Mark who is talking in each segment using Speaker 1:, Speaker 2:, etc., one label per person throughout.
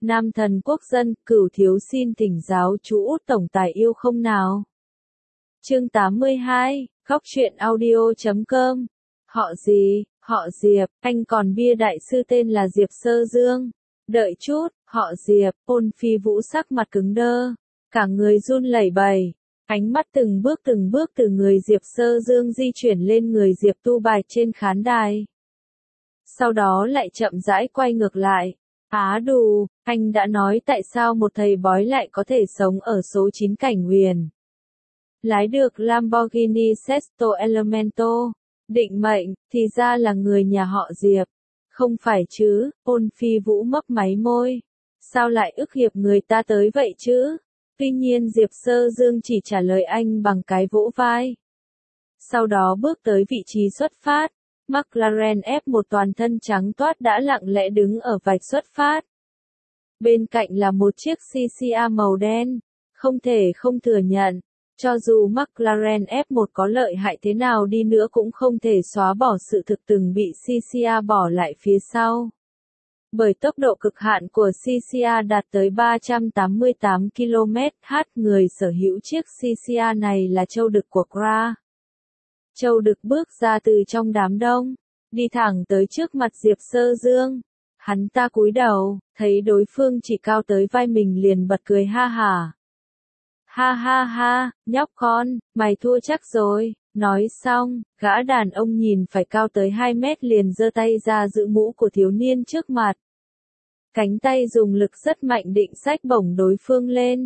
Speaker 1: Nam thần quốc dân, Cửu thiếu xin thỉnh giáo chú Út tổng tài yêu không nào. Chương 82, Góc truyện audio.com. Họ gì? Họ Diệp, anh còn bia đại sư tên là Diệp Sơ Dương. Đợi chút, họ Diệp, Ôn Phi Vũ sắc mặt cứng đơ, cả người run lẩy bẩy, ánh mắt từng bước từ người Diệp Sơ Dương di chuyển lên người Diệp Tu Bạch trên khán đài. Sau đó lại chậm rãi quay ngược lại. Á đù, anh đã nói tại sao một thầy bói lại có thể sống ở số 9 cảnh huyền. Lái được Lamborghini Sesto Elemento, định mệnh, thì ra là người nhà họ Diệp. Không phải chứ, Ôn Phi Vũ mấp máy môi. Sao lại ức hiếp người ta tới vậy chứ? Tuy nhiên Diệp Sơ Dương chỉ trả lời anh bằng cái vỗ vai. Sau đó bước tới vị trí xuất phát. McLaren F1 toàn thân trắng toát đã lặng lẽ đứng ở vạch xuất phát. Bên cạnh là một chiếc CCA màu đen. Không thể không thừa nhận, cho dù McLaren F1 có lợi hại thế nào đi nữa cũng không thể xóa bỏ sự thực từng bị CCA bỏ lại phía sau. Bởi tốc độ cực hạn của CCA đạt tới 388 km/h, người sở hữu chiếc CCA này là Châu Đực của Kra. Châu Đực bước ra từ trong đám đông, đi thẳng tới trước mặt Diệp Sơ Dương. Hắn ta cúi đầu, thấy đối phương chỉ cao tới vai mình liền bật cười ha hả. Ha ha ha, nhóc con, mày thua chắc rồi. Nói xong, gã đàn ông nhìn phải cao tới 2 mét liền giơ tay ra giữ mũ của thiếu niên trước mặt. Cánh tay dùng lực rất mạnh định xách bổng đối phương lên.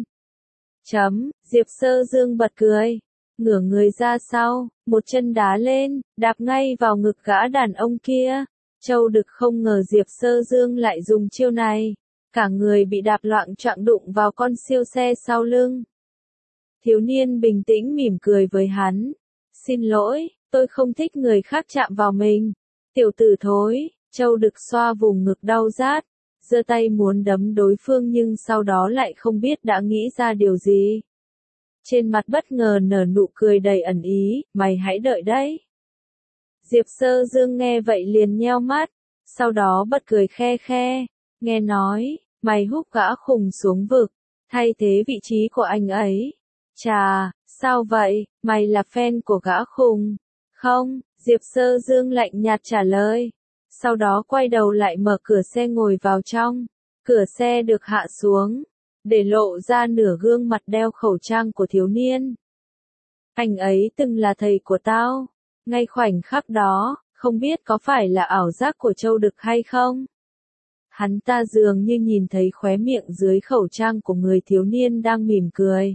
Speaker 1: Diệp Sơ Dương bật cười, ngửa người ra sau, một chân đá lên, đạp ngay vào ngực gã đàn ông kia. Châu Đực không ngờ Diệp Sơ Dương lại dùng chiêu này, cả người bị đạp loạng choạng đụng vào con siêu xe sau lưng. Thiếu niên bình tĩnh mỉm cười với hắn. Xin lỗi, tôi không thích người khác chạm vào mình. Tiểu tử thối, Châu Đực xoa vùng ngực đau rát, giơ tay muốn đấm đối phương nhưng sau đó lại không biết đã nghĩ ra điều gì. Trên mặt bất ngờ nở nụ cười đầy ẩn ý, mày hãy đợi đấy. Diệp Sơ Dương nghe vậy liền nheo mắt, sau đó bật cười khe khe, nghe nói, mày húc gã khùng xuống vực, thay thế vị trí của anh ấy. Chà, sao vậy, mày là fan của gã khùng? Không, Diệp Sơ Dương lạnh nhạt trả lời. Sau đó quay đầu lại mở cửa xe ngồi vào trong. Cửa xe được hạ xuống, để lộ ra nửa gương mặt đeo khẩu trang của thiếu niên. Anh ấy từng là thầy của tao. Ngay khoảnh khắc đó, không biết có phải là ảo giác của Châu Đực hay không? Hắn ta dường như nhìn thấy khóe miệng dưới khẩu trang của người thiếu niên đang mỉm cười.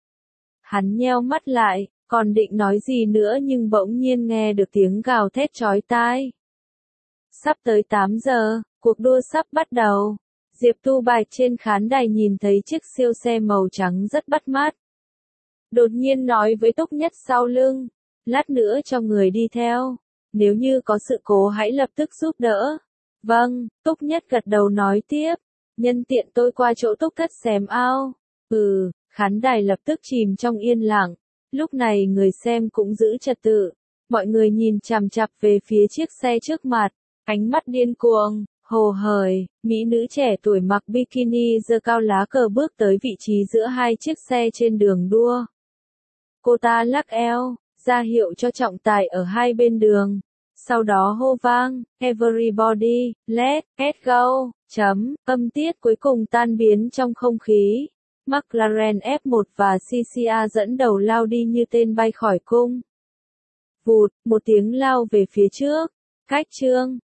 Speaker 1: Hắn nheo mắt lại, còn định nói gì nữa nhưng bỗng nhiên nghe được tiếng gào thét chói tai. Sắp tới 8 giờ, cuộc đua sắp bắt đầu. Diệp Tu Bạch trên khán đài nhìn thấy chiếc siêu xe màu trắng rất bắt mắt. Đột nhiên nói với Túc Nhất sau lưng, lát nữa cho người đi theo. Nếu như có sự cố hãy lập tức giúp đỡ. Vâng, Túc Nhất gật đầu nói tiếp. Nhân tiện tôi qua chỗ Túc Thất xem ao. Khán đài lập tức chìm trong yên lặng. Lúc này người xem cũng giữ trật tự. Mọi người nhìn chằm chằm về phía chiếc xe trước mặt. Ánh mắt điên cuồng, hồ hởi, mỹ nữ trẻ tuổi mặc bikini giơ cao lá cờ bước tới vị trí giữa hai chiếc xe trên đường đua. Cô ta lắc eo, ra hiệu cho trọng tài ở hai bên đường. Sau đó hô vang, everybody, let's go, âm tiết cuối cùng tan biến trong không khí. McLaren F1 và CCA dẫn đầu lao đi như tên bay khỏi cung. Vụt, một tiếng lao về phía trước. Cách chương